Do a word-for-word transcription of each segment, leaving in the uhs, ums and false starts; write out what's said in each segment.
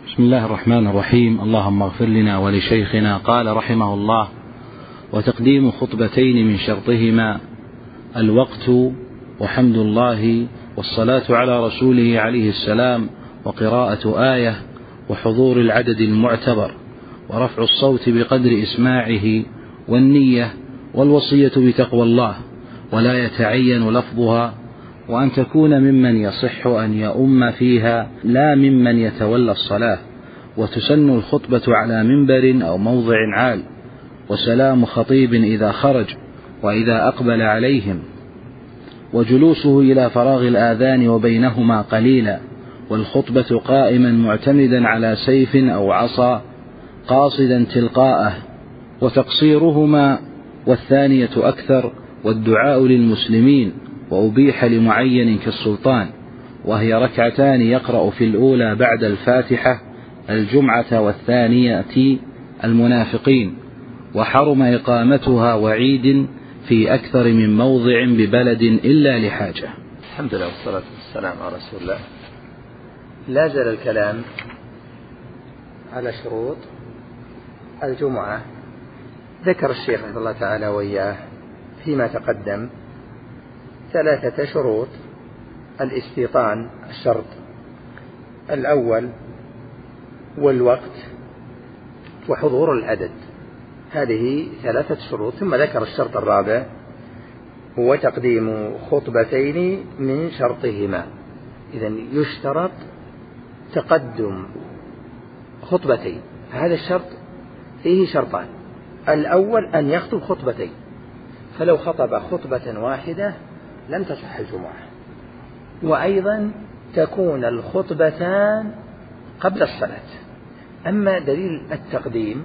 بسم الله الرحمن الرحيم. اللهم اغفر لنا ولشيخنا. قال رحمه الله: وتقديم خطبتين من شرطهما الوقت وحمد الله والصلاة على رسوله عليه السلام وقراءة آية وحضور العدد المعتبر ورفع الصوت بقدر إسماعه والنية والوصية بتقوى الله ولا يتعين لفظها، وأن تكون ممن يصح أن يؤم فيها لا ممن يتولى الصلاة، وتسن الخطبة على منبر أو موضع عال، وسلام خطيب إذا خرج وإذا أقبل عليهم، وجلوسه إلى فراغ الآذان وبينهما قليلا، والخطبة قائما معتمدا على سيف أو عصا قاصدا تلقاءه، وتقصيرهما والثانية أكثر، والدعاء للمسلمين، وأبيح لمعين كالسلطان، وهي ركعتان يقرأ في الأولى بعد الفاتحة الجمعة والثانية المنافقين، وحرم إقامتها وعيد في أكثر من موضع ببلد إلا لحاجة. الحمد لله والصلاة والسلام على رسول الله. لا زال الكلام على شروط الجمعة. ذكر الشيخ رحمه الله تعالى وإياه فيما تقدم ثلاثة شروط: الاستيطان الشرط الأول، والوقت، وحضور العدد. هذه ثلاثة شروط. ثم ذكر الشرط الرابع: هو تقديم خطبتين من شرطهما. إذن يشترط تقدم خطبتين. هذا الشرط فيه شرطان: الأول أن يخطب خطبتين، فلو خطب خطبة واحدة لم تصح الجمعة، وأيضا تكون الخطبتان قبل الصلاة. أما دليل التقديم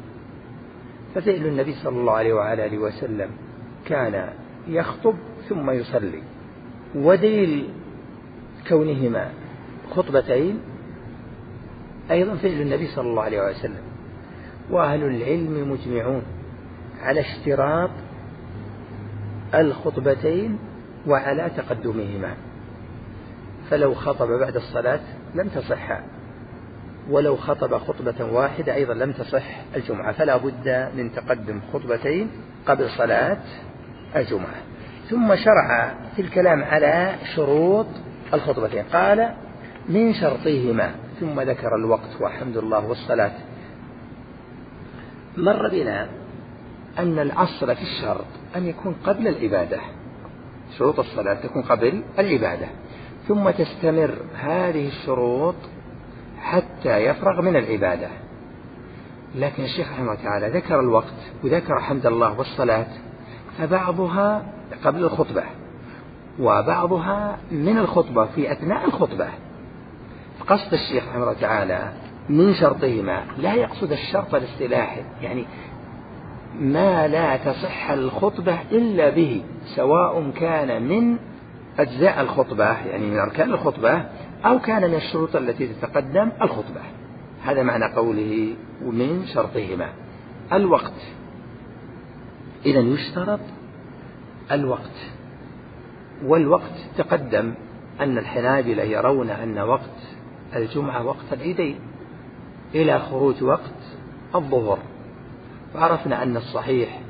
ففعل النبي صلى الله عليه وعلى آله وسلم كان يخطب ثم يصلي، ودليل كونهما خطبتين أيضا فعل النبي صلى الله عليه وسلم. وأهل العلم مجمعون على اشتراط الخطبتين وعلى تقدمهما، فلو خطب بعد الصلاة لم تصح، ولو خطب خطبة واحدة أيضا لم تصح الجمعة، فلا بد من تقدم خطبتين قبل صلاة الجمعة. ثم شرع في الكلام على شروط الخطبتين، قال: من شرطهما، ثم ذكر الوقت وحمد الله والصلاة. مر بنا أن الأصل في الشرط أن يكون قبل العبادة، شروط الصلاة تكون قبل العبادة، ثم تستمر هذه الشروط حتى يفرغ من العبادة. لكن الشيخ رحمه الله تعالى ذكر الوقت وذكر حمد الله والصلاة، فبعضها قبل الخطبة وبعضها من الخطبة في أثناء الخطبة. قصد الشيخ رحمه الله تعالى من شرطهما لا يقصد الشرط الاصطلاحي، يعني ما لا تصح الخطبة إلا به، سواء كان من أجزاء الخطبة يعني من أركان الخطبة أو كان من الشروط التي تتقدم الخطبة. هذا معنى قوله ومن شرطهما. الوقت، إذن يشترط الوقت، والوقت تقدم أن الحنابلة يرون أن وقت الجمعة وقت العيدين إلى خروج وقت الظهر، وعرفنا أن الصحيح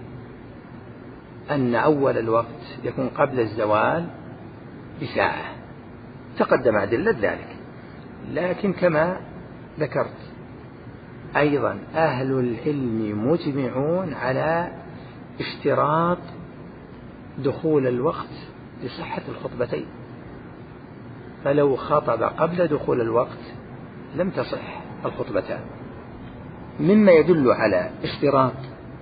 أن أول الوقت يكون قبل الزوال بساعة، تقدم أدلة ذلك. لكن كما ذكرت أيضا أهل العلم مجمعون على اشتراط دخول الوقت لصحة الخطبتين، فلو خطب قبل دخول الوقت لم تصح الخطبتان. مما يدل على اشتراط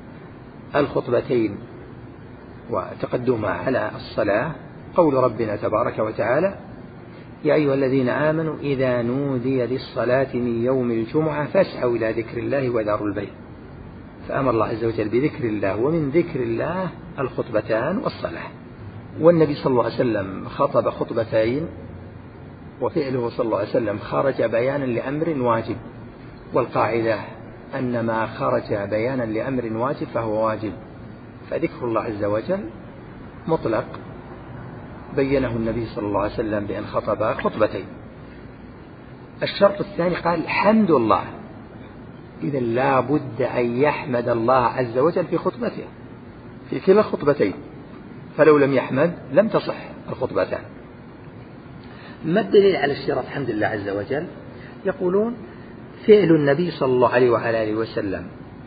الخطبتين وتقدمها على الصلاة قول ربنا تبارك وتعالى: يا أيها الذين آمنوا إذا نودي للصلاة من يوم الجمعة فاسعوا إلى ذكر الله وذروا البيع. فأمر الله عز وجل بذكر الله، ومن ذكر الله الخطبتان والصلاة. والنبي صلى الله عليه وسلم خطب خطبتين، وفعله صلى الله عليه وسلم خرج بيانا لأمر واجب، والقاعدة أن ما خرج بيانا لأمر واجب فهو واجب، فذكر الله عز وجل مطلق بينه النبي صلى الله عليه وسلم بأن خطب خطبتين. الشرط الثاني قال حمد الله، إذا لا بد أن يحمد الله عز وجل في خطبته في كلا الخطبتين، فلو لم يحمد لم تصح الخطبتان. ما الدليل على اشتراط حمد الله عز وجل؟ يقولون فعل النبي صلى الله عليه وعلى آله وسلم،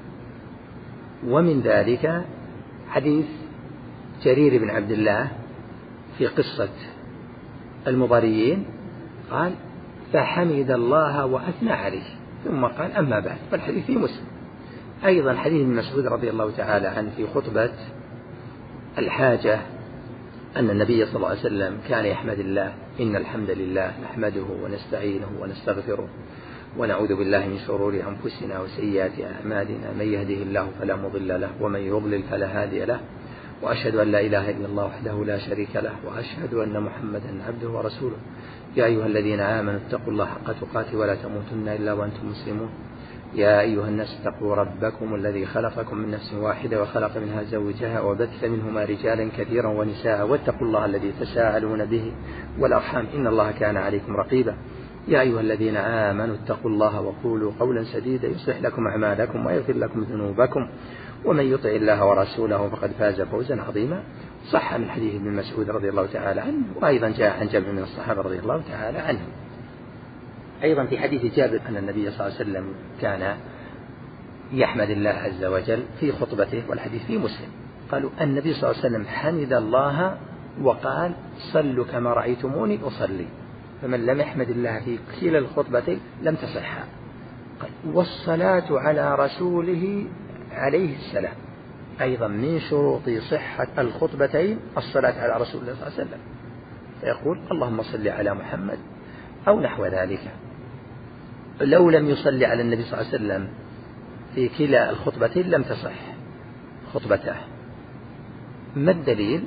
ومن ذلك حديث جرير بن عبد الله في قصة المضاريين، قال فحمد الله وأثنى عليه، ثم قال أما بعد، والحديث في مسلم. أيضا حديث ابن مسعود رضي الله تعالى عنه في خطبة الحاجة أن النبي صلى الله عليه وسلم كان يحمد الله إن الحمد لله نحمده ونستعينه ونستغفره ونعوذ بالله من شرور أنفسنا وسيئات أعمالنا، من يهده الله فلا مضل له ومن يضلل فلا هادي له، وأشهد أن لا إله إلا الله وحده لا شريك له، وأشهد أن محمدا عبده ورسوله. يا أيها الذين آمنوا اتقوا الله حق تقاته ولا تموتن إلا وأنتم مسلمون. يا أيها الناس اتقوا ربكم الذي خلقكم من نفس واحدة وخلق منها زوجها وبث منهما رجالا كثيرا ونساء، واتقوا الله الذي تساءلون به والأرحام إن الله كان عليكم رقيبا. يا أيها الذين آمنوا اتقوا الله وقولوا قولا سديدا يصلح لكم أعمالكم ويغفر لكم ذنوبكم، ومن يطع الله ورسوله فقد فاز فوزا عظيما. صح من حديث ابن مسعود رضي الله تعالى عنه، وأيضا جاء عن جابر من الصحابة رضي الله تعالى عنهم. أيضا في حديث جابر أن النبي صلى الله عليه وسلم كان يحمد الله عز وجل في خطبته، والحديث في مسلم. قالوا النبي صلى الله عليه وسلم حمد الله وقال صلوا كما رأيتموني أصلي، فمن لم يحمد الله في كلا الخطبتين لم تصح. والصلاة على رسوله عليه السلام، أيضا من شروط صحة الخطبتين الصلاة على رسول الله صلى الله عليه وسلم، فيقول اللهم صل على محمد أو نحو ذلك. لو لم يصلي على النبي صلى الله عليه وسلم في كلا الخطبتين لم تصح خطبته. ما الدليل؟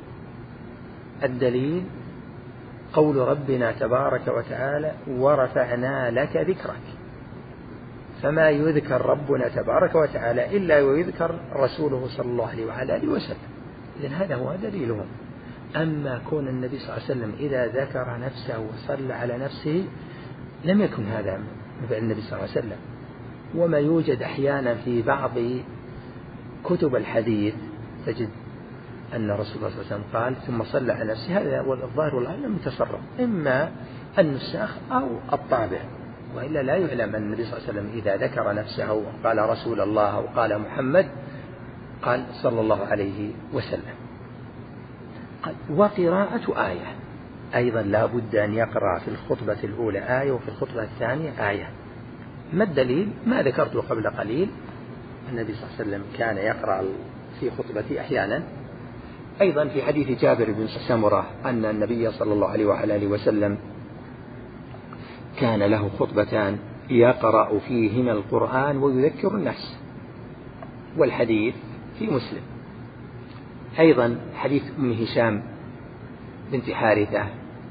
الدليل قول ربنا تبارك وتعالى ورفعنا لك ذكرك، فما يذكر ربنا تبارك وتعالى إلا ويذكر رسوله صلى الله عليه وعلى آله وسلم. إذن هذا هو دليلهم. أما كون النبي صلى الله عليه وسلم إذا ذكر نفسه وصلى على نفسه لم يكن هذا من فعل النبي صلى الله عليه وسلم. وما يوجد أحيانا في بعض كتب الحديث تجد أن رسول الله صلى الله عليه وسلم قال ثم صلى على نفسه، هذا والظاهر والعلم متصرف، إما النساخ أو الطابع، وإلا لا يعلم أن النبي صلى الله عليه وسلم إذا ذكر نفسه وقال رسول الله وقال محمد قال صلى الله عليه وسلم. وقراءة آية، أيضا لا بد أن يقرأ في الخطبة الأولى آية وفي الخطبة الثانية آية. ما الدليل؟ ما ذكرته قبل قليل، النبي صلى الله عليه وسلم كان يقرأ في خطبته أحيانا. أيضا في حديث جابر بن سمرة أن النبي صلى الله عليه وعلى آله وسلم كان له خطبتان يقرأ فيهما القرآن ويذكر الناس، والحديث في مسلم. أيضا حديث أم هشام بنت حارثة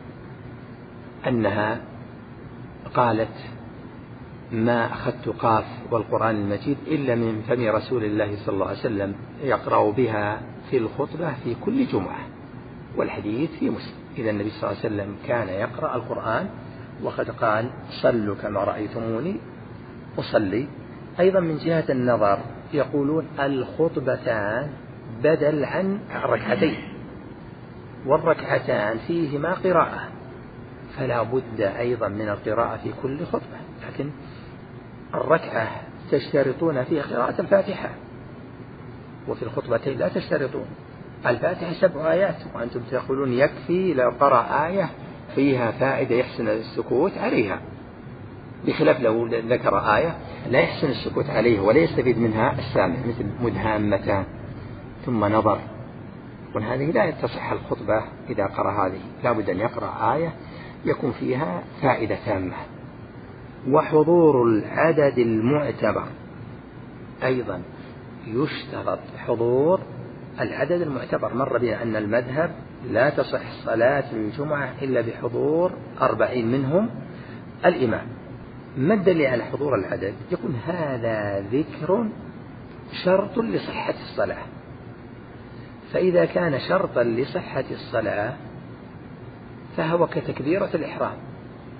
أنها قالت ما أخذت قاف والقرآن المجيد إلا من فم رسول الله صلى الله عليه وسلم يقرأ بها في الخطبة في كل جمعة، والحديث في مسلم. إذا النبي صلى الله عليه وسلم كان يقرأ القرآن، وقد قال صلوا كما رأيتموني أصلي. أيضا من جهة النظر يقولون الخطبتان بدل عن الركعتين، والركعتان فيهما قراءة، فلا بد أيضا من القراءة في كل خطبة. لكن الركعة تشترطون فيها قراءة الفاتحة، وفي الخطبتين لا تشترطون. الفاتحة سبع آيات، وأنتم تقولون يكفي لو قرأ آية فيها فائدة يحسن السكوت عليها، بخلاف لو ذكر آية لا يحسن السكوت عليها ولا يستفيد منها السامع، مثل مدهامتان ثم نظر، وهذه لا تصح الخطبة إذا قرأ هذه. لا بد أن يقرأ آية يكون فيها فائدة تامة. وحضور العدد المعتبر، أيضا يشترط حضور العدد المعتبر. مر بنا أن المذهب لا تصح صلاة الجمعة إلا بحضور أربعين منهم الإمام. ما الدليل على حضور العدد؟ يكون هذا ذكر شرط لصحة الصلاة، فإذا كان شرطا لصحة الصلاة فهو كتكبيرة الإحرام،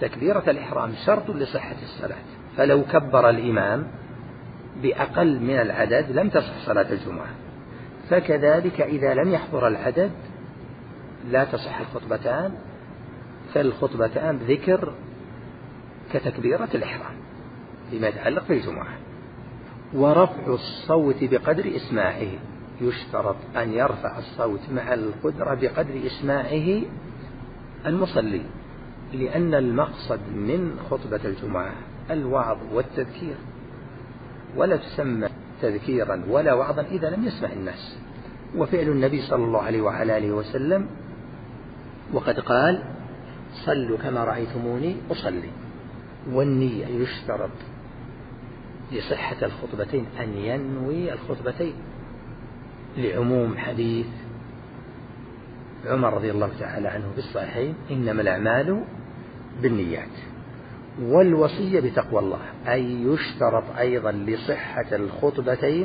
تكبيرة الإحرام شرط لصحة الصلاة، فلو كبر الإمام بأقل من العدد لم تصح صلاة الجمعة، فكذلك إذا لم يحضر العدد لا تصح الخطبتان، فالخطبتان ذكر كتكبيرة الإحرام فيما يتعلق بالجمعة. ورفع الصوت بقدر إسماعه، يشترط أن يرفع الصوت مع القدرة بقدر إسماعه المصلي، لأن المقصد من خطبة الجمعة الوعظ والتذكير، ولا تسمى تذكيرا ولا وعظا إذا لم يسمع الناس. وفعل النبي صلى الله عليه وعلى آله وسلم وقد قال صلوا كما رأيتموني أصلي. والنية يشترط لصحة الخطبتين أن ينوي الخطبتين، لعموم حديث عمر رضي الله تعالى عنه في الصحيحين إنما الأعمال بالنيات. والوصية بتقوى الله، أي يشترط أيضا لصحة الخطبتين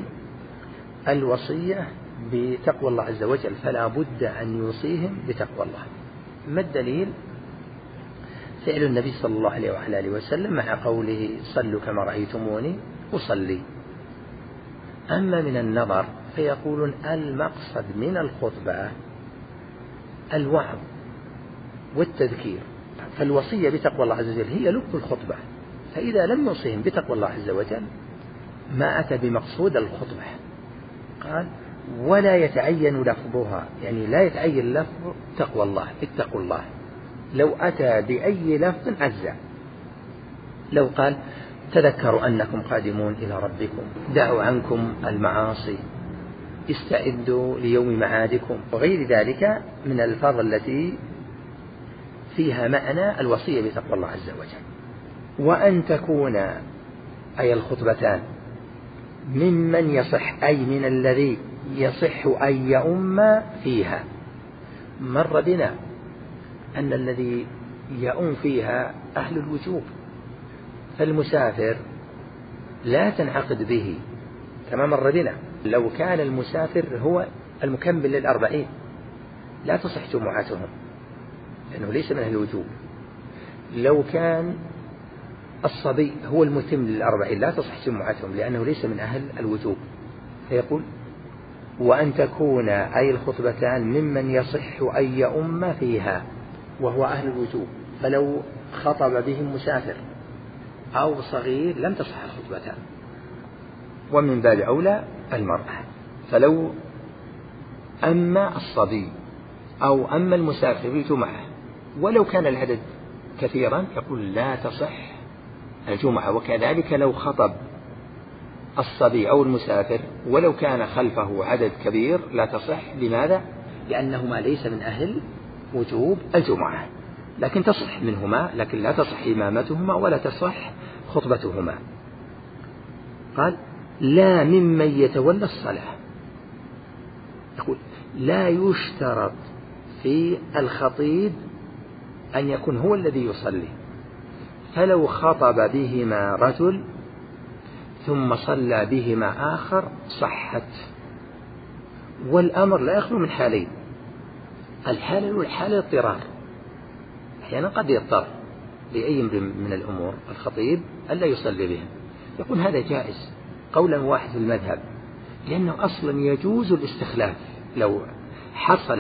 الوصية بتقوى الله عز وجل، فلا بد أن يوصيهم بتقوى الله. ما الدليل؟ فعل النبي صلى الله عليه وعلى آله وسلم مع قوله صلوا كما رأيتموني أصلي. أما من النظر فيقولون المقصد من الخطبة الوعظ والتذكير، فالوصية بتقوى الله عز وجل هي لب الخطبة، فإذا لم يوصيهم بتقوى الله عز وجل ما أتى بمقصود الخطبة. قال ولا يتعين لفظها، يعني لا يتعين لفظ تقوى الله اتقوا الله، لو أتى بأي لفظ أجزاء. لو قال تذكروا أنكم قادمون إلى ربكم، دعوا عنكم المعاصي، استعدوا ليوم معادكم، وغير ذلك من الألفاظ التي فيها معنى الوصية بتقوى الله عز وجل. وأن تكون أي الخطبتان ممن يصح، أي من الذي يصح أن يؤم فيها. مر بنا أن الذي يؤم فيها أهل الوجوب، فالمسافر لا تنعقد به كما مر بنا. لو كان المسافر هو المكمل للأربعين لا تصح جمعتهم لأنه ليس من أهل الوجوب. لو كان الصبي هو المتم للأربعين لا تصح جمعتهم لأنه ليس من أهل الوجوب. فيقول وأن تكون أي الخطبتان ممن يصح أن يؤم فيها وهو أهل الوجوب، فلو خطب بهم مسافر أو صغير لم تصح الخطبتان. ومن باب أولى المرأة، فلو أما الصبي أو أما المسافر الجمعة ولو كان العدد كثيرا يقول لا تصح الجمعة. وكذلك لو خطب الصبي أو المسافر ولو كان خلفه عدد كبير لا تصح. لماذا؟ لأنهما ليس من أهل وجوب الجمعة، لكن تصح منهما، لكن لا تصح إمامتهما ولا تصح خطبتهما. قال لا ممن يتولى الصلاة، يقول لا يشترط في الخطيب أن يكون هو الذي يصلي، فلو خطب بهما رجل ثم صلى بهما آخر صحت. والأمر لا يخلو من حالين، الحالة الأولى حالة اضطرار، أحيانا قد يضطر لأي من الأمور الخطيب ألا يصلي بهم، يقول هذا جائز قولا واحد في المذهب، لأنه أصلا يجوز الاستخلاف. لو حصل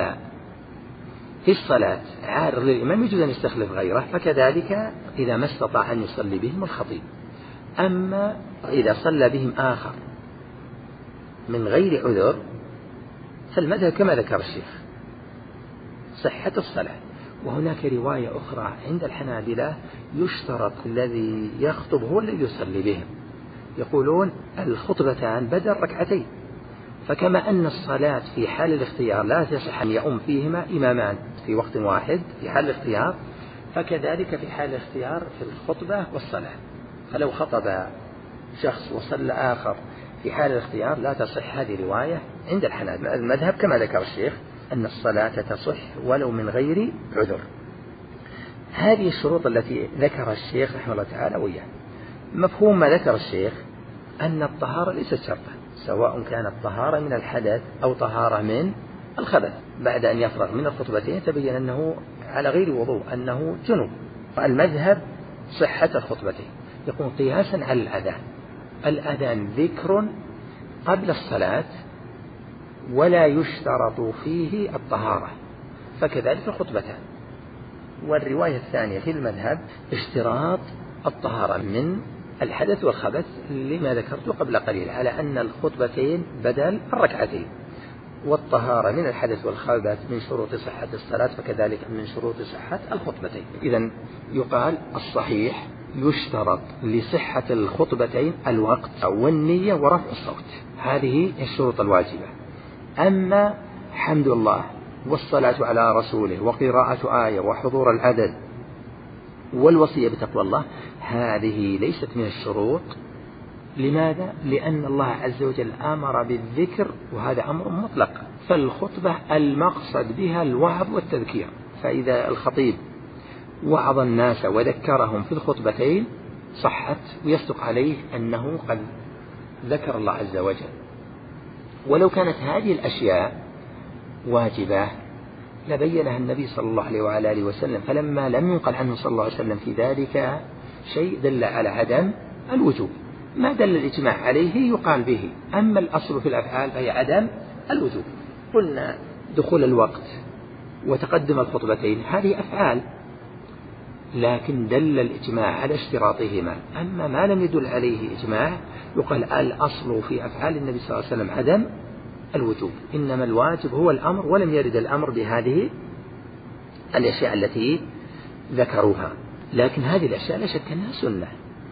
في الصلاة عارض للإمام يجوز أن يستخلف غيره، فكذلك إذا ما استطاع أن يصلي بهم الخطيب. أما إذا صلى بهم آخر من غير عذر فالمذهب كما ذكر الشيخ صحة الصلاة. وهناك رواية أخرى عند الحنابلة يشترط الذي يخطب هو الذي يصلي بهم، يقولون الخطبتان بدل ركعتين، فكما أن الصلاة في حال الاختيار لا تصح أن يؤم فيهما إمامان في وقت واحد في حال الاختيار، فكذلك في حال الاختيار في الخطبة والصلاة. فلو خطب شخص وصلى آخر في حال الاختيار لا تصح هذه رواية عند الحنابلة. المذهب كما ذكر الشيخ أن الصلاة تصح ولو من غير عذر. هذه الشروط التي ذكر الشيخ رحمه الله تعالى وياه. مفهوم ما ذكر الشيخ أن الطهارة ليست شرطا، سواء كانت طهارة من الحدث أو طهارة من الخبث. بعد أن يفرغ من الخطبتين تبين أنه على غير وضوء، أنه جنوب، المذهب صحة الخطبتين يكون قياسا على الأذان. الأذان ذكر قبل الصلاة ولا يشترط فيه الطهارة، فكذلك الخطبتان. والرواية الثانية في المذهب اشتراط الطهارة من الحدث والخبث لما ذكرت قبل قليل، على أن الخطبتين بدل الركعتين، والطهارة من الحدث والخبث من شروط صحة الصلاة، فكذلك من شروط صحة الخطبتين. إذن يقال الصحيح يشترط لصحة الخطبتين الوقت والنية ورفع الصوت، هذه الشروط الواجبة. أما حمد الله والصلاة على رسوله وقراءة آية وحضور العدد والوصية بتقوى الله، هذه ليست من الشروط. لماذا؟ لأن الله عز وجل أمر بالذكر، وهذا أمر مطلق، فالخطبة المقصد بها الوعظ والتذكير، فإذا الخطيب وعظ الناس وذكرهم في الخطبتين صحت، ويصدق عليه أنه قد ذكر الله عز وجل. ولو كانت هذه الأشياء واجبة لبينها النبي صلى الله عليه وعلى آله وسلم، فلما لم ينقل عنه صلى الله عليه وسلم في ذلك شيء دل على عدم الوجوب. ما دل الإجماع عليه يقال به، أما الأصل في الأفعال فهي عدم الوجوب. قلنا دخول الوقت وتقدم الخطبتين هذه أفعال، لكن دل الإجماع على اشتراطهما. أما ما لم يدل عليه إجماع يقال الأصل في أفعال النبي صلى الله عليه وسلم عدم الوجوب، إنما الواجب هو الأمر، ولم يرد الأمر بهذه الأشياء التي ذكروها. لكن هذه الأشياء لا شك أنها سنة،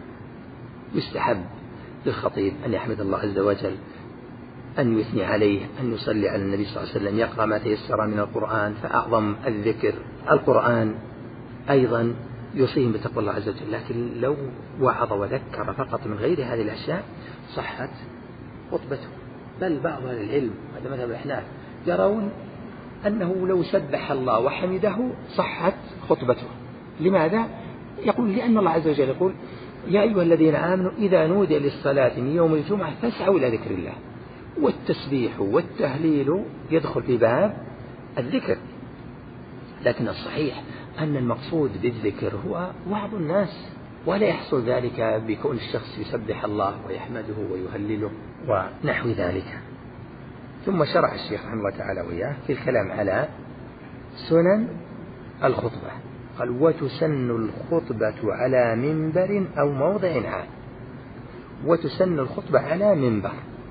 يستحب للخطيب أن يحمد الله عز وجل، أن يثني عليه، أن يصلي على النبي صلى الله عليه وسلم، يقرأ ما تيسر من القرآن، فأعظم الذكر القرآن، أيضا يوصيهم بتقوى الله عز وجل. لكن لو وعظ وذكر فقط من غير هذه الأشياء صحت خطبته. بل بعض أهل العلم، هذا مذهب الأحناف، يرون أنه لو سبح الله وحمده صحت خطبته. لماذا؟ يقول لأن الله عز وجل يقول يا أيها الذين آمنوا إذا نودي للصلاة من يوم الجمعة فاسعوا إلى ذكر الله، والتسبيح والتهليل يدخل في باب الذكر. لكن الصحيح أن المقصود بالذكر هو وعظ الناس، ولا يحصل ذلك بكون الشخص يسبح الله ويحمده ويهلله ونحو ذلك. ثم شرع الشيخ رحمه الله تعالى وإياه في الكلام على سنن الخطبة، قال وتسن الخطبة على منبر أو موضع عام. وتسن الخطبة على منبر،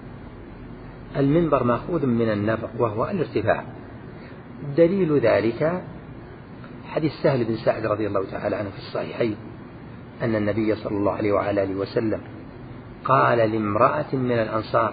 المنبر مأخوذ من النبر وهو الارتفاع. دليل ذلك حديث سهل بن سعد رضي الله تعالى عنه في الصحيحين أن النبي صلى الله عليه وعلى آله وسلم قال لامرأة من الأنصار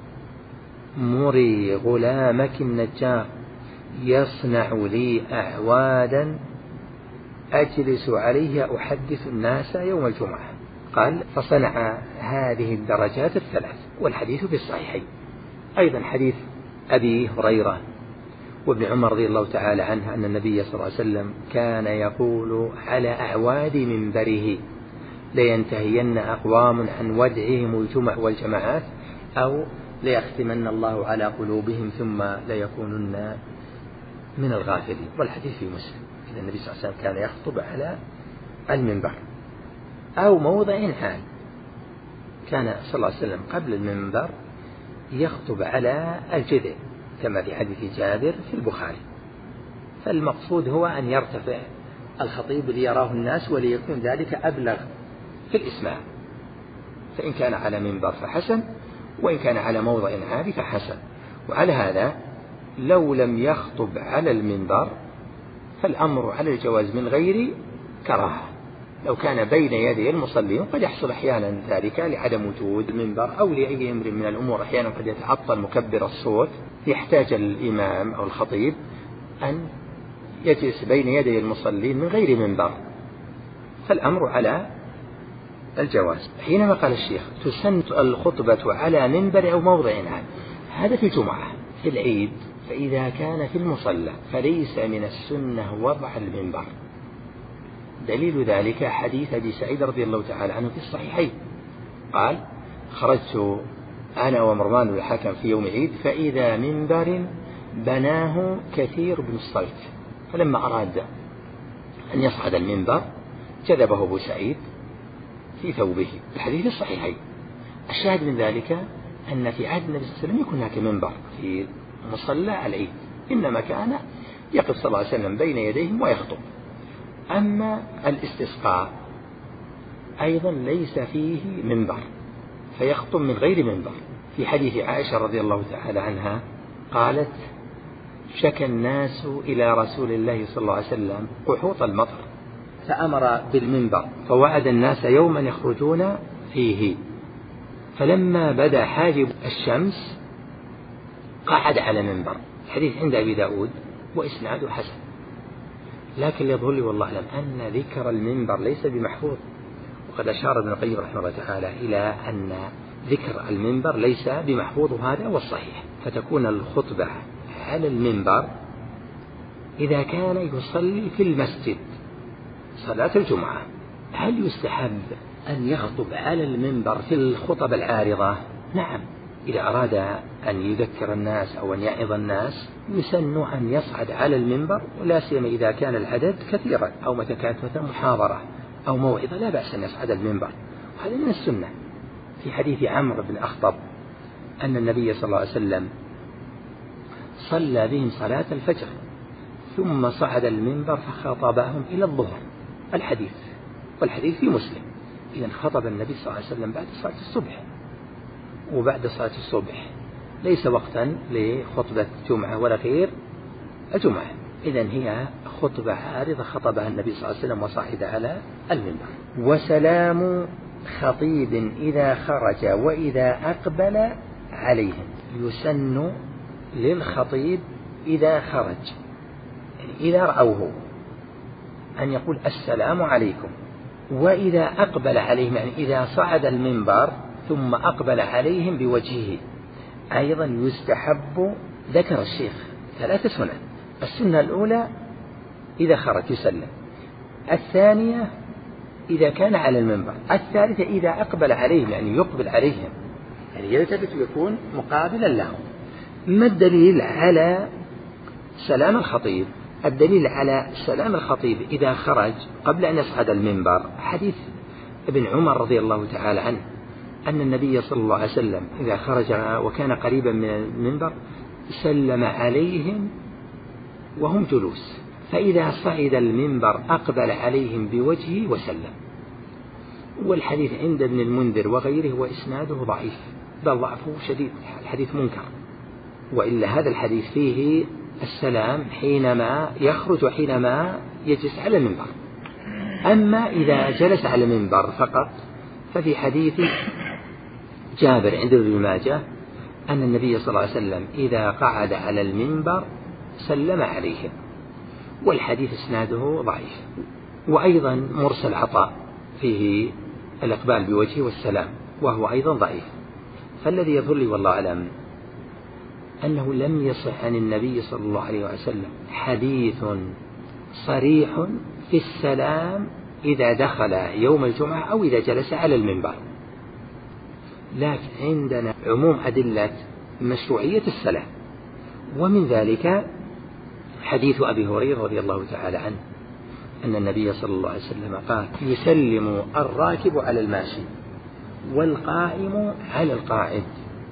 مري غلامك النجار يصنع لي أعوادا أجلس عليها أحدث الناس يوم الجمعة. قال فصنع هذه الدرجات الثلاث، والحديث في الصحيحين. أيضا حديث أبي هريرة وابن عمر رضي الله تعالى عنه أن النبي صلى الله عليه وسلم كان يقول على أعواد منبره لينتهين أقوام عن ودعهم الجمع والجماعات أو ليختمن الله على قلوبهم ثم ليكونن من الغافلين. والحديث في مسلم أن النبي صلى الله عليه وسلم كان يخطب على المنبر أو موضع عام. كان صلى الله عليه وسلم قبل المنبر يخطب على الجذع كما في حديث جابر في البخاري. فالمقصود هو أن يرتفع الخطيب ليراه الناس وليكون ذلك أبلغ في الإسماع، فإن كان على منبر فحسن، وإن كان على موضع عام فحسن. وعلى هذا لو لم يخطب على المنبر فالأمر على الجواز من غير كراهة. لو كان بين يدي المصلين قد يحصل أحيانا ذلك لعدم وجود المنبر أو لأي أمر من الأمور، أحيانا قد يتعطل مكبر الصوت يحتاج الإمام أو الخطيب أن يجلس بين يدي المصلين من غير منبر، فالأمر على الجواز. حينما قال الشيخ تسن الخطبة على منبر أو موضع عام، هذا في الجمعة. في العيد فإذا كان في المصلى فليس من السنة وضع المنبر. دليل ذلك حديث أبي سعيد رضي الله تعالى عنه في الصحيحين قال خرجت أنا ومروان بن الحكم في يوم عيد فإذا منبر بناه كثير بن الصلت، فلما أراد أن يصعد المنبر جذبه أبو سعيد في ثوبه، الحديث الصحيحين. الشاهد من ذلك أن في عهد النبي صلى الله عليه وسلم يكون هناك منبر في مصلى العيد، إنما كان يقف صلى الله عليه وسلم بين يديهم ويخطب. أما الاستسقاء أيضا ليس فيه منبر، فيخطب من غير منبر. في حديث عائشة رضي الله تعالى عنها قالت: شكى الناس إلى رسول الله صلى الله عليه وسلم قحوط المطر فأمر بالمنبر فوعد الناس يوما يخرجون فيه، فلما بدا حاجب الشمس قعد على المنبر. الحديث عند أبي داود وإسناده حسن، لكن يظهر لي والله أعلم أن ذكر المنبر ليس بمحفوظ، وقد أشار ابن القيم رحمه الله تعالى إلى أن ذكر المنبر ليس بمحفوظ، وهذا هو الصحيح. فتكون الخطبة على المنبر إذا كان يصلي في المسجد صلاة الجمعة. هل يستحب أن يخطب على المنبر في الخطب العارضة؟ نعم، إذا أراد أن يذكر الناس أو أن يعظ الناس يسن أن يصعد على المنبر، ولا سيما إذا كان العدد كثيرا، أو متى كانت مثلا محاضرة أو موعظة لا بأس أن يصعد المنبر، وهذا من السنة. في حديث عمرو بن أخطب أن النبي صلى الله عليه وسلم صلى بهم صلاة الفجر ثم صعد المنبر فخطبهم إلى الظهر، الحديث والحديث في مسلم. إذا خطب النبي صلى الله عليه وسلم بعد صلاة الصبح، وبعد صلاة الصبح ليس وقتا لخطبة جمعة ولا غير الجمعة. إذن هي خطبة عارضة خطبها النبي صلى الله عليه وسلم وصعد على المنبر. وسلام خطيب إذا خرج وإذا أقبل عليهم، يسن للخطيب إذا خرج، يعني إذا رأوه أن يقول السلام عليكم، وإذا أقبل عليهم يعني إذا صعد المنبر ثم أقبل عليهم بوجهه. أيضا يستحب، ذكر الشيخ ثلاث سنن: السنة الأولى إذا خرج يسلم، الثانية إذا كان على المنبر، الثالثة إذا أقبل عليهم يعني يقبل عليهم، يعني يلتفت ويكون مقابلا لهم. ما الدليل على سلام الخطيب؟ الدليل على سلام الخطيب إذا خرج قبل أن يصعد المنبر حديث ابن عمر رضي الله تعالى عنه أن النبي صلى الله عليه وسلم إذا خرج وكان قريبا من المنبر سلم عليهم وهم جلوس، فإذا صعد المنبر أقبل عليهم بوجهه وسلم. والحديث عند ابن المنذر وغيره وإسناده ضعيف، بل ضعفه شديد، الحديث منكر. وإلا هذا الحديث فيه السلام حينما يخرج وحينما يجلس على المنبر. أما إذا جلس على المنبر فقط ففي حديث جابر عند ابن ماجه أن النبي صلى الله عليه وسلم إذا قعد على المنبر سلم عليهم، والحديث اسناده ضعيف. وأيضا مرسل عطاء فيه الإقبال بوجهه والسلام وهو أيضا ضعيف. فالذي يظهر لي والله أعلم أنه لم يصح عن النبي صلى الله عليه وسلم حديث صريح في السلام إذا دخل يوم الجمعة أو إذا جلس على المنبر، لكن عندنا عموم أدلة مشروعية السلام. ومن ذلك حديث أبي هريرة رضي الله تعالى عنه أن النبي صلى الله عليه وسلم قال: يسلم الراكب على الماشي والقائم على القاعد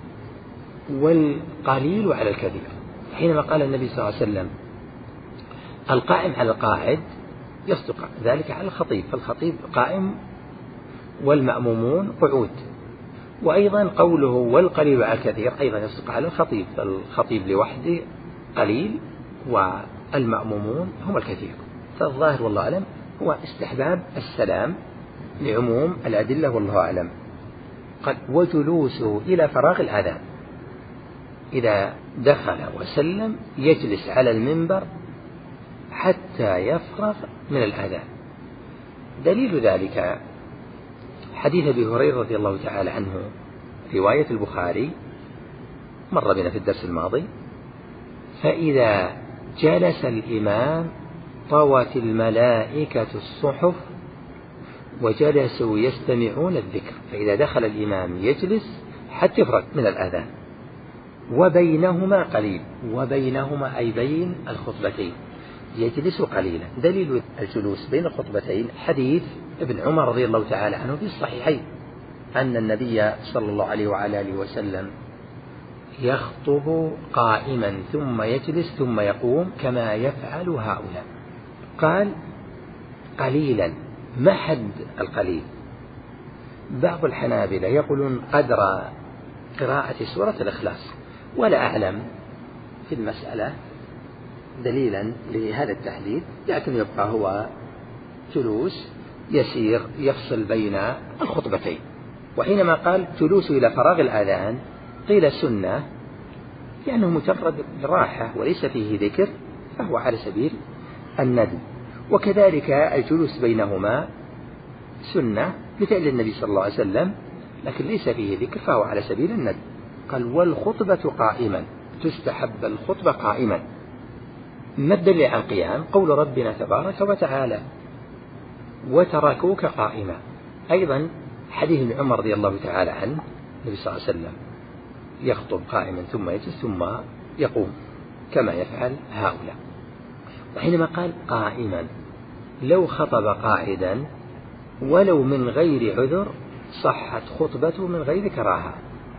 والقليل على الكثير. حينما قال النبي صلى الله عليه وسلم القائم على القاعد يصدق ذلك على الخطيب، فالخطيب قائم والمأمومون قعود. وأيضا قوله والقليل على الكثير أيضا يصدق على الخطيب، فالخطيب لوحده قليل والمأمومون هم الكثير. فالظاهر والله أعلم هو استحباب السلام لعموم الأدلة والله أعلم. قال: وجلوسه إلى فراغ الأذان، إذا دخل وسلم يجلس على المنبر حتى يفرغ من الأذان. دليل ذلك حديث أبي هريرة رضي الله تعالى عنه رواية البخاري مر بنا في الدرس الماضي: فإذا جلس الإمام طوت الملائكة الصحف وجلسوا يستمعون الذكر. فإذا دخل الإمام يجلس حتى يفرغ من الأذان، وبينهما قليل، وبينهما أي بين الخطبتين، يجلس قليلا. دليل الجلوس بين الخطبتين حديث ابن عمر رضي الله تعالى عنه في الصحيحين أن النبي صلى الله عليه وعلى آله وسلم يخطب قائما ثم يجلس ثم يقوم كما يفعل هؤلاء. قال قليلا، ما حد القليل؟ بعض الحنابلة يقولون قدر قراءة سورة الإخلاص، ولا أعلم في المسألة دليلا لهذا التحديد، لكن يبقى هو جلوس يسير يفصل بين الخطبتين. وحينما قال جلوس إلى فراغ الأذان قيل سنة لأنه مجرد راحة وليس فيه ذكر، فهو على سبيل الندب. وكذلك الجلوس بينهما سنة لفعل النبي صلى الله عليه وسلم، لكن ليس فيه ذكر فهو على سبيل الندب. قال والخطبة قائما، تستحب الخطبة قائما. ما الدليل على القيام؟ قول ربنا تبارك وتعالى وتركوك قائما. أيضا حديث ابن عمر رضي الله تعالى عنه النبي صلى الله عليه وسلم يخطب قائما ثم يجلس ثم يقوم كما يفعل هؤلاء. وحينما قال قائما، لو خطب قاعدا ولو من غير عذر صحت خطبته من غير كراهة،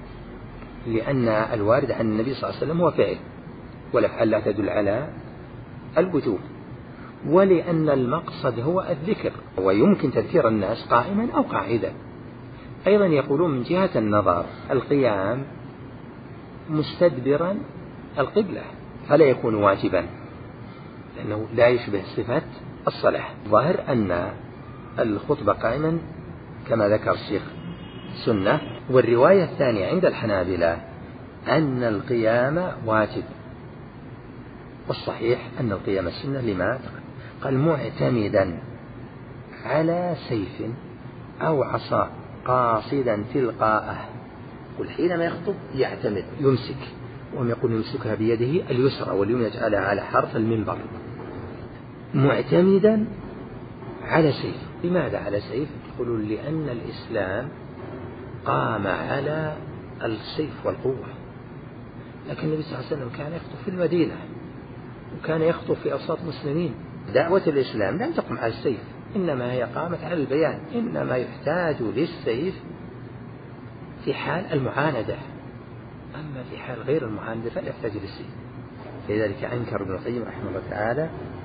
لأن الوارد عن النبي صلى الله عليه وسلم هو فعل، والأفعال لا تدل على الوجوب، ولأن المقصد هو الذكر، ويمكن تذكير الناس قائما أو قاعدا. أيضا يقولون من جهة النظر القيام مستدبرا القبلة فلا يكون واجبا، لأنه لا يشبه صفة الصلاة. ظاهر أن الخطبة قائما كما ذكر الشيخ سنة. والرواية الثانية عند الحنابلة أن القيام واجب، والصحيح أن القيام سنة لما قال معتمدا على سيف أو عصا قاصدا تلقاءه. قل حينما يخطب يعتمد يمسك، وهم يقول يمسكها بيده اليسرى واليمنى يجعلها على حرف المنبر، معتمدا على سيف. لماذا على سيف؟ يقولون لأن الإسلام قام على السيف والقوة، لكن النبي صلى الله عليه وسلم كان يخطب في المدينة وكان يخطب في أوساط مسلمين. دعوة الإسلام لم تقم على السيف، إنما هي قامت على البيان، إنما يحتاج للسيف في حال المعاندة، أما في حال غير المعاندة فلا يحتاج للسيف. لذلك أنكر ابن القيم رحمه الله تعالى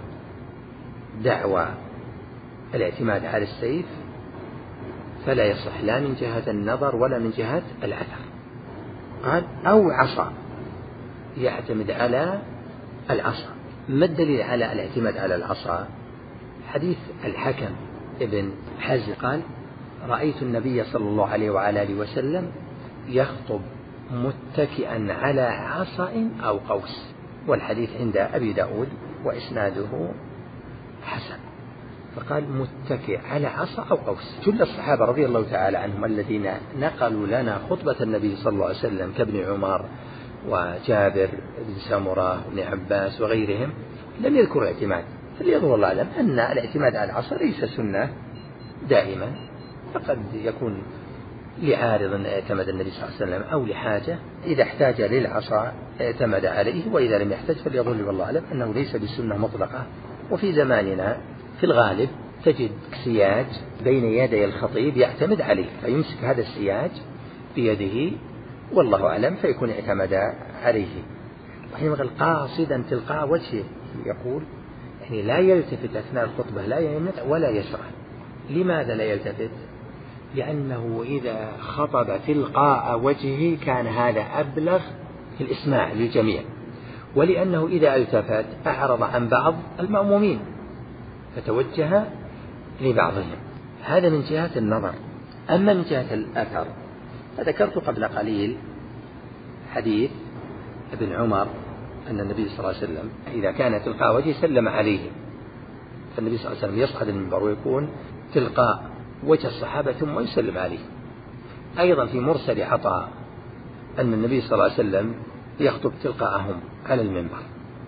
دعوى الاعتماد على السيف، فلا يصح لا من جهة النظر ولا من جهة الأثر. قال أو عصا، يعتمد على العصا. ما الدليل على الاعتماد على العصا؟ حديث الحكم ابن حزم قال رأيت النبي صلى الله عليه وعلى آله وسلم يخطب متكئا على عصا أو قوس، والحديث عند أبي داود وإسناده حسن. فقال متكئ على عصا أو قوس. كل الصحابة رضي الله تعالى عنهم الذين نقلوا لنا خطبة النبي صلى الله عليه وسلم كابن عمر وجابر بن سمرة وابن عباس وغيرهم لم يذكروا اعتماد، فليظهر الله أعلم أن الاعتماد على العصا ليس سنة دائما، فقد يكون لعارض اعتمد النبي صلى الله عليه وسلم أو لحاجة، إذا احتاج للعصا اعتمد عليه، وإذا لم يحتاج فليظهر والله أعلم أنه ليس بسنة مطلقة. وفي زماننا في الغالب تجد سياج بين يدي الخطيب يعتمد عليه، فيمسك هذا السياج بيده والله أعلم فيكون اعتمد عليه. وحينما قال قاصدا تلقاء وجهه، يقول يعني لا يلتفت أثناء الخطبة لا يمنع ولا يسرع. لماذا لا يلتفت؟ لأنه إذا خطب تلقاء وجهه كان هذا أبلغ في الإسماع للجميع، ولأنه إذا التفت أعرض عن بعض المأمومين فتوجه لبعضهم. هذا من جهة النظر. أما من جهة الأثر فذكرت قبل قليل حديث ابن عمر أن النبي صلى الله عليه وسلم إذا كان تلقاء وجهه سلم عليه، فالنبي صلى الله عليه وسلم يصعد المنبر ويكون تلقاء وجه الصحابة ثم يسلم عليه. أيضا في مرسل عطاء أن النبي صلى الله عليه وسلم يخطب تلقاءهم على المنبر،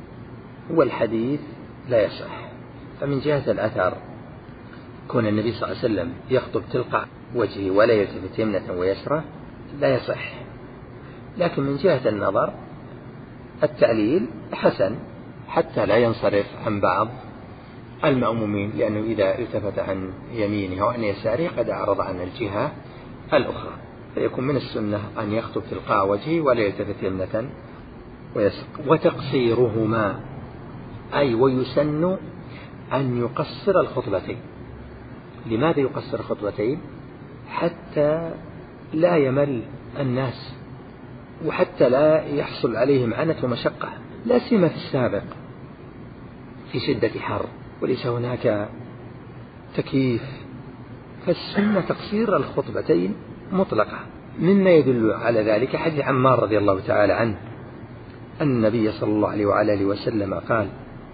والحديث لا يصح. فمن جهة الأثر كون النبي صلى الله عليه وسلم يخطب تلقاء وجهه ولا يلتفت يمنة ويسرى لا يصح. لكن من جهة النظر التعليل حسن، حتى لا ينصرف عن بعض المأمومين، لأنه إذا التفت عن يمينه وعن يساره قد أعرض عن الجهة الأخرى. فيكون من السنة أن يخطب تلقاء وجهه ولا يلتفت يمنة ويسر. وتقصيرهما أي ويسن أن يقصر الخطبتين. لماذا يقصر الخطبتين؟ حتى لا يمل الناس، وحتى لا يحصل عليهم عنة ومشقة، لا سيما في السابق في شدة حر وليس هناك تكييف، فالسنة تقصير الخطبتين مطلقة. مما يدل على ذلك حديث عمار رضي الله تعالى عنه أن النبي صلى الله عليه وعلى آله وسلم قال: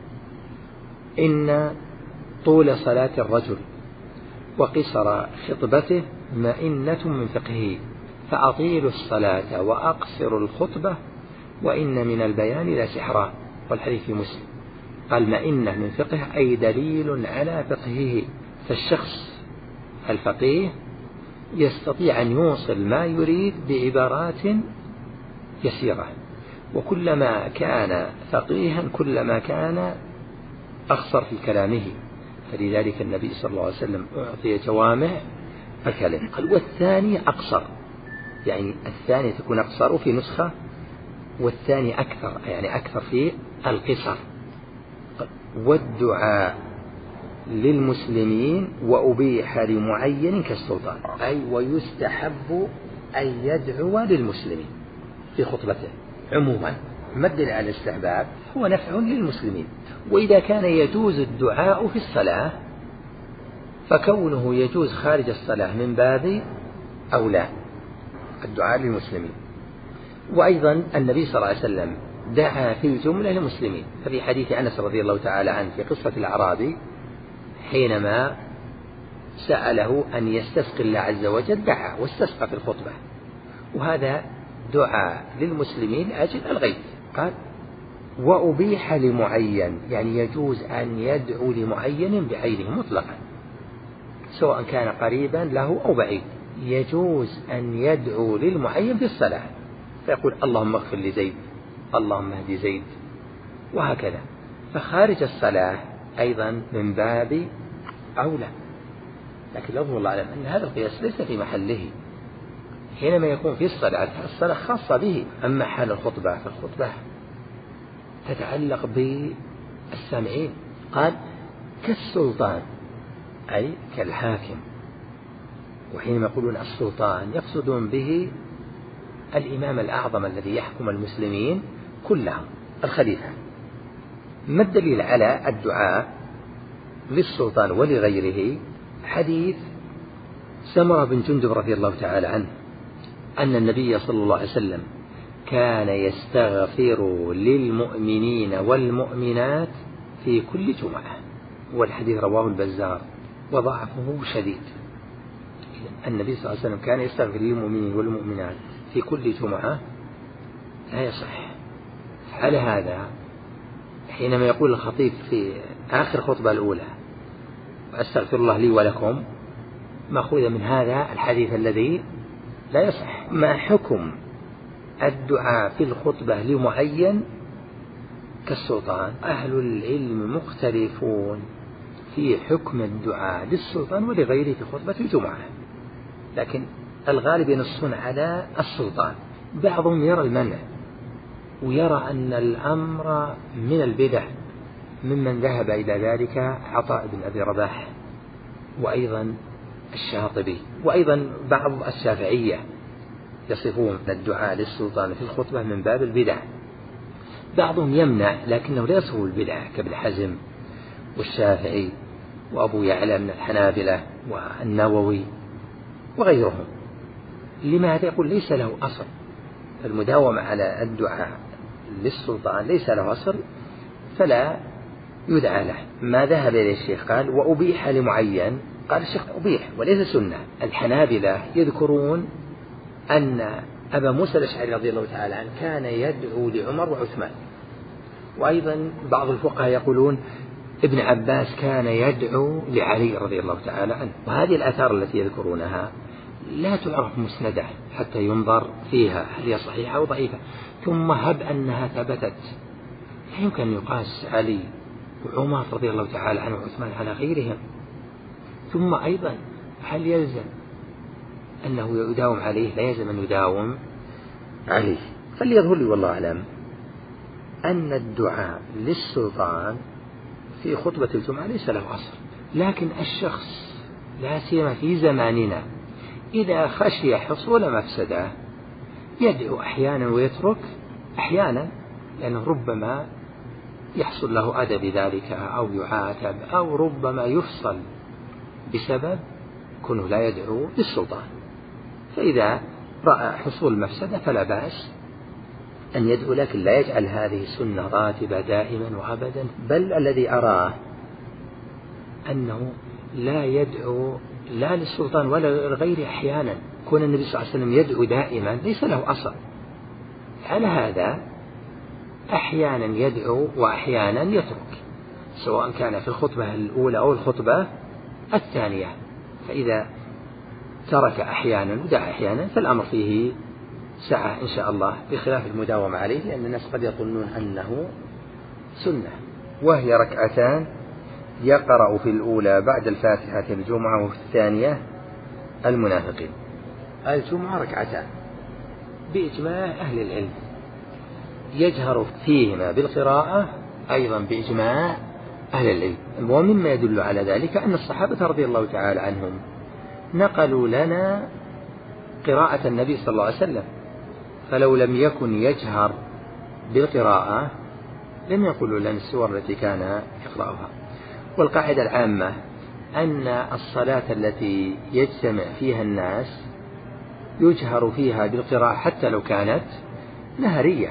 إن طول صلاة الرجل وقصر خطبته مئنة من فقهه، فأطيلوا الصلاة وأقصروا الخطبة وإن من البيان لا سحرا. والحديث في مسلم. قال: مئنة من فقه أي دليل على فقهه، فالشخص الفقيه يستطيع أن يوصل ما يريد بعبارات يسيرة، وكلما كان فقيها كلما كان أخصر في كلامه، فلذلك النبي صلى الله عليه وسلم أعطي جوامع الكلم. قال: والثاني أقصر، يعني الثاني تكون أقصر في نسخة، والثاني أكثر يعني أكثر في القصر. والدعاء للمسلمين وأبيح لمعين كالسلطان، أي ويستحب أن يدعو للمسلمين في خطبته عموما. مد على الاستحباب هو نفع للمسلمين، وإذا كان يجوز الدعاء في الصلاة فكونه يجوز خارج الصلاة من باب أولى الدعاء للمسلمين. وأيضا النبي صلى الله عليه وسلم دعا في الجملة للمسلمين، ففي حديث أنس رضي الله تعالى عنه في قصة الأعرابي حينما سأله أن يستسقي الله عز وجل دعا واستسقى في الخطبة، وهذا دعاء للمسلمين أجل الغيث. قال: وأبيح لمعين، يعني يجوز أن يدعو لمعين بعينه مطلقا سواء كان قريبا له أو بعيد، يجوز أن يدعو للمعين في الصلاة، فيقول: اللهم اغفر لزيد، اللهم اهد زيد، وهكذا. فخارج الصلاة أيضا من باب أولى، لكن لو الله أعلم أن هذا القياس ليس في محله حينما يكون في الصلاة، الصلاة خاصة به. أما حال الخطبة فالخطبة تتعلق بالسامعين. قال: كالسلطان أي كالحاكم. وحينما يقولون السلطان يقصدون به الإمام الأعظم الذي يحكم المسلمين كلهم، الخليفة. ما الدليل على الدعاء للسلطان ولغيره؟ حديث سمرة بن جندب رضي الله تعالى عنه أن النبي صلى الله عليه وسلم كان يستغفر للمؤمنين والمؤمنات في كل جمعة، والحديث رواه البزار وضعفه شديد. النبي صلى الله عليه وسلم كان يستغفر للمؤمنين والمؤمنات في كل جمعة لا يصح. على هذا حينما يقول الخطيب في آخر خطبة الأولى: أستغفر الله لي ولكم، مأخوذ من هذا الحديث الذي لا يصح. ما حكم الدعاء في الخطبة لمعين كالسلطان؟ أهل العلم مختلفون في حكم الدعاء للسلطان ولغيره في خطبة الجمعة، لكن الغالب ينصون على السلطان. بعضهم يرى المنع ويرى أن الأمر من البدع، ممن ذهب إلى ذلك عطاء بن أبي رباح وأيضا الشاطبي وأيضا بعض الشافعية يصفون الدعاء للسلطان في الخطبة من باب البدع. بعضهم يمنع لكنه لا يصفه البدع كابن حزم والشافعي وأبو يعلى من الحنابلة والنووي وغيرهم. لماذا؟ يقول ليس له أصل، المداومة على الدعاء للسلطان ليس له أصل فلا يدعى له. ما ذهب إليه الشيخ قال: وأبيح لمعين. قال الشيخ: أبيح وليس سنة. الحنابلة يذكرون أن أبا موسى الأشعري رضي الله تعالى عنه كان يدعو لعمر وعثمان، وأيضا بعض الفقهاء يقولون ابن عباس كان يدعو لعلي رضي الله تعالى عنه. وهذه الآثار التي يذكرونها لا تعرف مسندة حتى ينظر فيها هل هي صحيحة أو ضعيفة، ثم هب أنها ثبتت لا يمكن أن يقاس علي وعمر رضي الله تعالى عنه وعثمان على غيرهم. ثم أيضا هل يلزم أنه يداوم عليه؟ لا يلزم أن يداوم عليه. فليظهر لي والله أعلم أن الدعاء للسلطان في خطبة الجمعة ليس له أصل، لكن الشخص لا سيما في زماننا إذا خشي حصول مفسدة يدعو أحيانا ويترك أحيانا، لأنه ربما يحصل له أذى بذلك أو يعاتب أو ربما يفصل بسبب كونه لا يدعو للسلطان. فإذا رأى حصول مفسدة فلا بأس أن يدعو، لكن لا يجعل هذه سنة راتبة دائما وأبدا. بل الذي أراه أنه لا يدعو لا للسلطان ولا لغيره أحيانا، كون النبي صلى الله عليه وسلم يدعو دائما ليس له أصل. على هذا أحيانا يدعو وأحيانا يترك، سواء كان في الخطبة الأولى أو الخطبة الثانية. فإذا ترك أحيانا ودعا أحيانا فالأمر فيه سعة إن شاء الله، بخلاف المداومة عليه، لأن الناس قد يظنون أنه سنة. وهي ركعتان يقرأ في الأولى بعد الفاتحة الجمعة وفي الثانية المنافقين. الجمعة ركعتان بإجماع أهل العلم، يجهر فيهما بالقراءة أيضا بإجماع أهل العلم. ومما يدل على ذلك أن الصحابة رضي الله تعالى عنهم نقلوا لنا قراءة النبي صلى الله عليه وسلم، فلو لم يكن يجهر بالقراءة لم يقولوا لنا السور التي كان يقرأها. والقاعدة العامة أن الصلاة التي يجتمع فيها الناس يجهر فيها بالقراءة حتى لو كانت نهرية،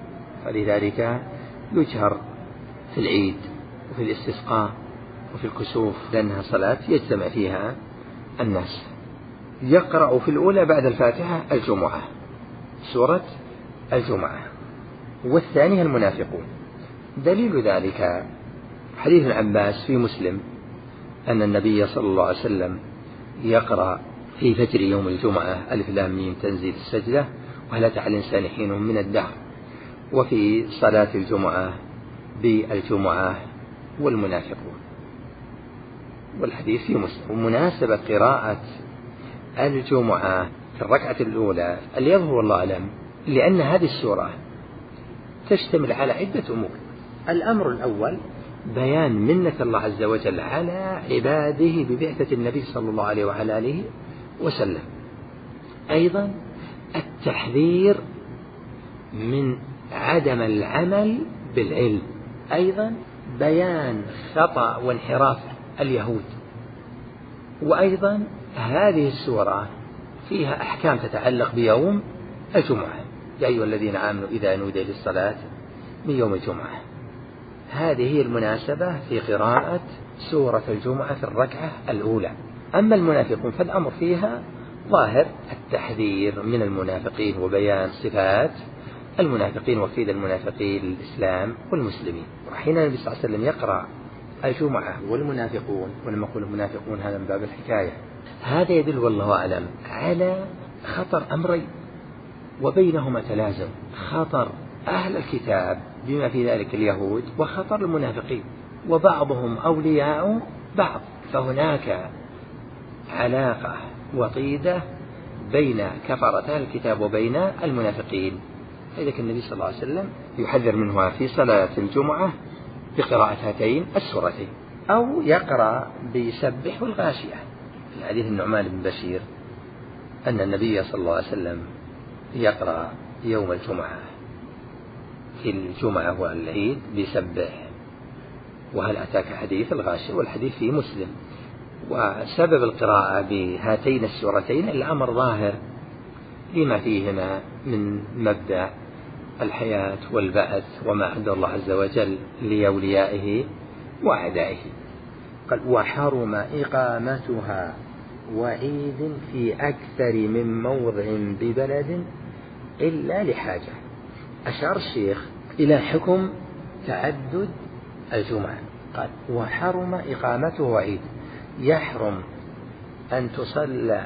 فلذلك يجهر في العيد وفي الاستسقاء وفي الكسوف، لأنها صلاة يجتمع فيها الناس. يقرأ في الأولى بعد الفاتحة الجمعة، سورة الجمعة، والثانية المنافقون. دليل ذلك حديث ابن عباس في مسلم أن النبي صلى الله عليه وسلم يقرأ في فجر يوم الجمعة ألف لام ميم تنزيل السجدة وهل أتى على الإنسان حين من الدهر، وفي صلاة الجمعة بالجمعة والمنافقون، والحديث في مسلم. ومناسبة قراءة الجمعة في الركعة الأولى اللي يظهر والله أعلم لأن هذه السورة تشتمل على عدة أمور. الأمر الأول بيان منة الله عز وجل على عباده ببعثة النبي صلى الله عليه وعلى آله وسلم. أيضا التحذير من عدم العمل بالعلم. أيضا بيان خطأ وانحراف اليهود. وأيضا هذه السورة فيها أحكام تتعلق بيوم الجمعة، يا أيها الذين آمنوا إذا نودي للصلاة من يوم الجمعة. هذه هي المناسبة في قراءة سورة الجمعة في الركعة الأولى. أما المنافقون فالأمر فيها ظاهر التحذير من المنافقين وبيان صفات المنافقين وكيد المنافقين للإسلام والمسلمين. وحين النبي صلى الله عليه وسلم يقرأ الجمعة والمنافقون، ولما يقول المنافقون هذا من باب الحكاية، هذا يدل والله أعلم على خطر أمرين وبينهما تلازم: خطر أهل الكتاب بما في ذلك اليهود، وخطر المنافقين، وبعضهم أولياء بعض، فهناك علاقة وطيدة بين كفرة أهل الكتاب وبين المنافقين. لذلك النبي صلى الله عليه وسلم يحذر منها في صلاة الجمعة بقراءة هاتين السورتين، أو يقرأ بسبح والغاشية. في حديث النعمان بن بشير أن النبي صلى الله عليه وسلم يقرأ يوم الجمعة في الجمعة والعيد بسبح وهل أتاك حديث الغاشية، والحديث في مسلم. وسبب القراءة بهاتين السورتين الأمر ظاهر لما فيهما من مبدأ الحياة والبعث وما عند الله عز وجل لأوليائه وأعدائه. قال: وحرم إقامتها وعيد في أكثر من موضع ببلد إلا لحاجة. أشار الشيخ إلى حكم تعدد الجمعة، قال: وحرم إقامته وعيد، يحرم أن تصلى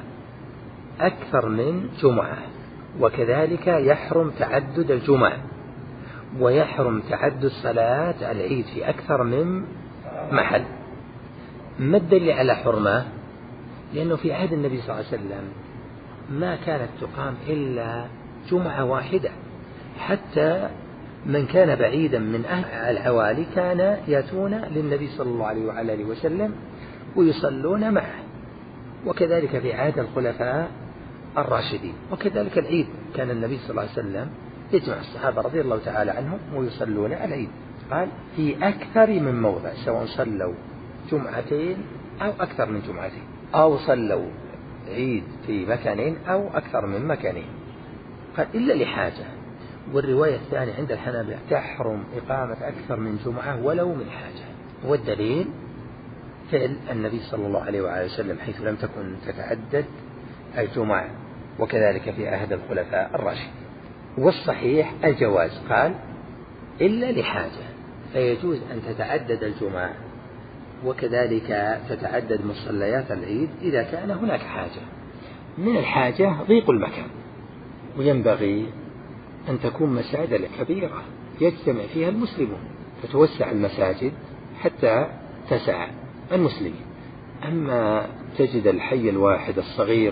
أكثر من جمعة، وكذلك يحرم تعدد الجمعة، ويحرم تعدد صلاة العيد في أكثر من محل. ما الدليل على حرمة؟ لأنه في عهد النبي صلى الله عليه وسلم ما كانت تقام إلا جمعة واحدة، حتى من كان بعيدا من أهل الحوالي كان يأتون للنبي صلى الله عليه وعلى آله وسلم ويصلون معه. وكذلك في عهد الخلفاء الراشدين، وكذلك العيد كان النبي صلى الله عليه وسلم يجمع الصحابة رضي الله تعالى عنهم ويصلون على العيد. قال في أكثر من موضع، سواء صلوا جمعتين أو أكثر من جمعتين، أو صلوا عيد في مكانين أو أكثر من مكانين. قال إلا لحاجة. والرواية الثانية عند الحنابلة تحرم إقامة أكثر من جمعة ولو من حاجة. والدليل فعل النبي صلى الله عليه وآله وسلم حيث لم تكن تتعدد الجمعة، وكذلك في عهد الخلفاء الراشدين. والصحيح الجواز، قال إلا لحاجة، فيجوز أن تتعدد الجمعة وكذلك تتعدد مصليات العيد إذا كان هناك حاجة. من الحاجة ضيق المكان، وينبغي أن تكون مساجد كبيرة يجتمع فيها المسلمون، فتوسع المساجد حتى تسع المسلمين. أما تجد الحي الواحد الصغير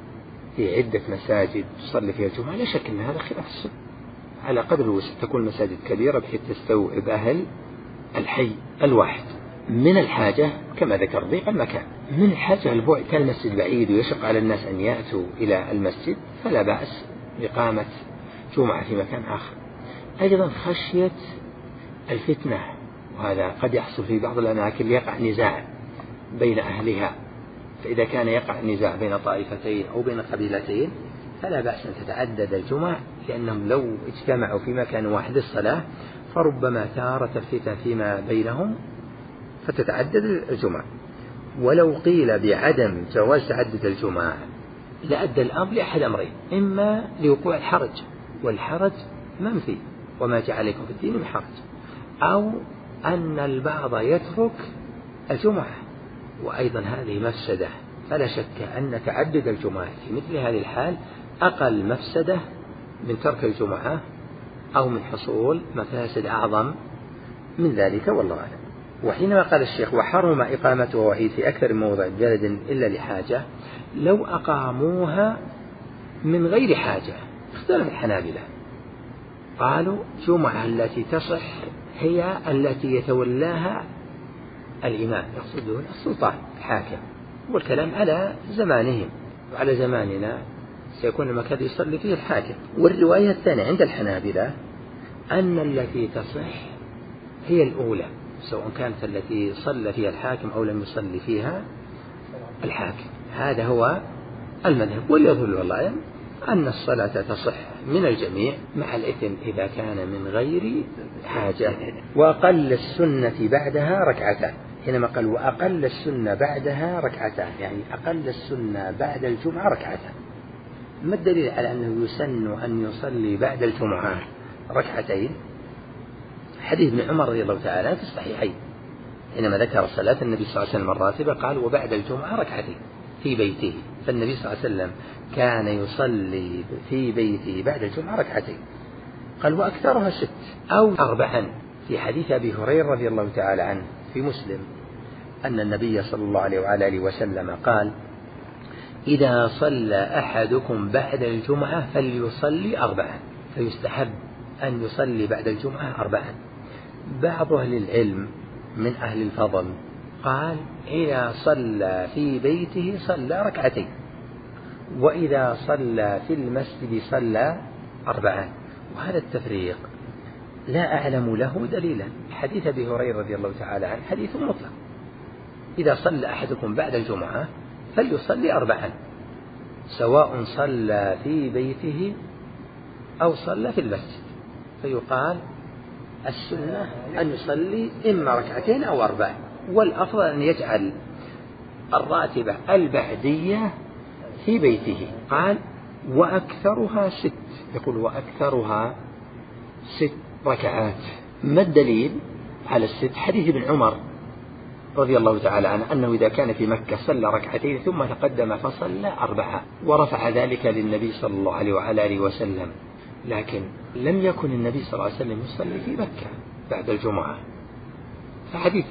في عدة مساجد تصلي فيها الجمعة، لا شك أن هذا خلاف السنة. على قدر الوسع تكون المساجد كبيرة بحيث تستوعب أهل الحي الواحد. من الحاجة كما ذكر ضيق المكان. من الحاجة البعد، كان المسجد بعيد ويشق على الناس أن يأتوا إلى المسجد فلا بأس بإقامة جمعة في مكان آخر. أيضا خشية الفتنة، وهذا قد يحصل في بعض الأماكن يقع نزاع بين أهلها، فإذا كان يقع نزاع بين طائفتين أو بين قبيلتين فلا بأس أن تتعدد الجمع، لأنهم لو اجتمعوا في مكان واحد الصلاة فربما ثارت الفتنة فيما بينهم فتتعدد الجمع. ولو قيل بعدم جواز تعدد الجمع لأدى الأمر لأحد أمرين: إما لوقوع الحرج، والحرج منفي وما جعل عليكم في الدين من حرج، أو أن البعض يترك الجمعة، وأيضا هذه مفسدة. فلا شك أن تعدد الجمعة في مثل هذه الحال أقل مفسدة من ترك الجمعة أو من حصول مفاسد أعظم من ذلك، والله أعلم. وحينما قال الشيخ وحرم إقامته وعيد في أكثر من موضع بلد إلا لحاجة، لو أقاموها من غير حاجة اختلف الحنابلة، قالوا جمعة التي تصح هي التي يتولاها الإمام، يقصدون السلطان الحاكم، والكلام على زمانهم، وعلى زماننا سيكون المكان يصلي فيه الحاكم. والرواية الثانية عند الحنابلة أن التي تصح هي الأولى، سواء كانت التي صلى فيها الحاكم أو لم يصلي فيها الحاكم. هذا هو المذهب. واليظهر والله أن الصلاة تصح من الجميع مع الإثم إذا كان من غير حاجة. وأقل السنة بعدها ركعتان، حينما قال وأقل السنة بعدها ركعتان، يعني أقل السنة بعد الجمعة ركعتان. ما الدليل على أنه يسن أن يصلي بعد الجمعة ركعتين؟ حديث ابن عمر رضي الله تعالى في الصحيحين حينما ذكر صلاة النبي صلى الله عليه وسلم الراتبة قال وبعد الجمعة ركعتين في بيته. فالنبي صلى الله عليه وسلم كان يصلي في بيته بعد الجمعة ركعتين، قال وأكثرها ست أو أربعا. في حديث أبي هريرة رضي الله تعالى عنه في مسلم أن النبي صلى الله عليه وعلى آله وسلم قال إذا صلى أحدكم بعد الجمعة فليصلي أربعا، فيستحب أن يصلي بعد الجمعة أربعا. بعض أهل العلم من أهل الفضل قال إذا صلى في بيته صلى ركعتين، وإذا صلى في المسجد صلى أربعا. وهذا التفريق لا أعلم له دليلا. حديث أبي هريرة رضي الله تعالى عنه حديث مطلق، إذا صلى أحدكم بعد الجمعة فليصلي أربعا، سواء صلى في بيته أو صلى في المسجد. فيقال السنة أن يصلي إما ركعتين أو أربع، والأفضل أن يجعل الراتبة البعدية في بيته. قال وأكثرها ست، يقول وأكثرها ست ركعات. ما الدليل على الست؟ حديث ابن عمر رضي الله تعالى عنه أنه إذا كان في مكة صلى ركعتين ثم تقدم فصلى أربعة، ورفع ذلك للنبي صلى الله عليه وعلى آله وسلم لكن لم يكن النبي صلى الله عليه وسلم يصلي في مكة بعد الجمعة. فحديث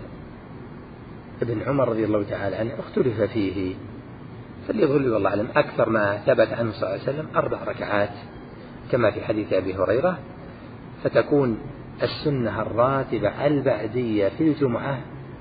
ابن عمر رضي الله تعالى عنه اختلف فيه، فليظل والله أعلم أكثر ما ثبت عنه صلى الله عليه وسلم أربع ركعات كما في حديث أبي هريرة، فتكون السنة الراتبة البعدية في الجمعة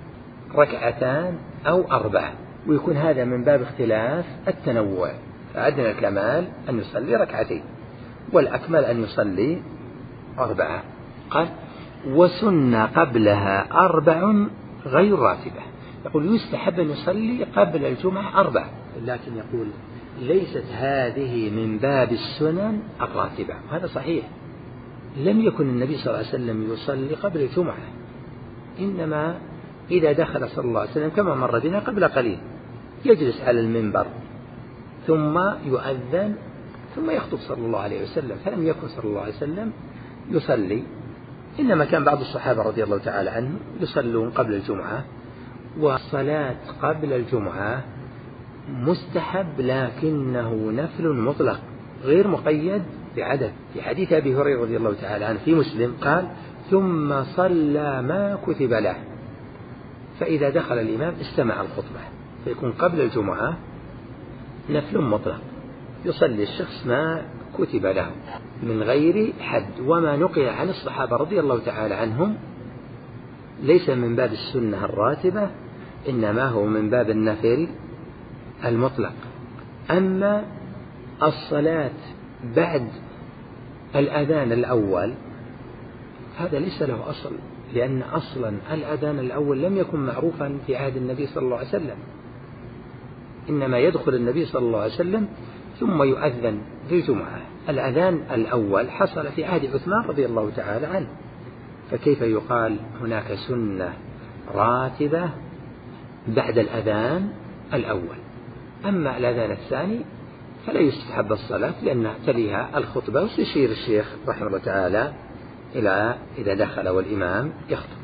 ركعتان أو أربعة، ويكون هذا من باب اختلاف التنوع، فأدنى الكمال أن يصلي ركعتين والأكمل أن يصلي أربعة. قال وسنة قبلها أربع غير راتبة، يقول يستحب أن يصلي قبل الجمعة أربع، لكن يقول ليست هذه من باب السنن الراتبة، وهذا صحيح. لم يكن النبي صلى الله عليه وسلم يصلي قبل الجمعة، إنما إذا دخل صلى الله عليه وسلم كما مر بنا قبل قليل يجلس على المنبر ثم يؤذن ثم يخطب صلى الله عليه وسلم، فلم يكن صلى الله عليه وسلم يصلي، إنما كان بعض الصحابة رضي الله تعالى عنهم يصلون قبل الجمعة. والصلاة قبل الجمعة مستحب لكنه نفل مطلق غير مقيد بعدد. في حديث أبي هريرة رضي الله تعالى عنه في مسلم قال ثم صلى ما كتب له، فإذا دخل الإمام استمع الخطبة، فيكون قبل الجمعة نفل مطلق يصلي الشخص ما كتب له من غير حد. وما نقل عن الصحابة رضي الله تعالى عنهم ليس من باب السنة الراتبة، إنما هو من باب النفل المطلق. أما الصلاة بعد الأذان الأول هذا ليس له أصل، لأن أصلا الأذان الأول لم يكن معروفا في عهد النبي صلى الله عليه وسلم، إنما يدخل النبي صلى الله عليه وسلم ثم يؤذن في الجمعة. الأذان الأول حصل في عهد عثمان رضي الله تعالى عنه، فكيف يقال هناك سنة راتبة بعد الأذان الأول؟ أما الأذان الثاني فلا يستحب الصلاة لأن تليها الخطبة، ويشير الشيخ رحمه الله تعالى إلى إذا دخل والإمام يخطب.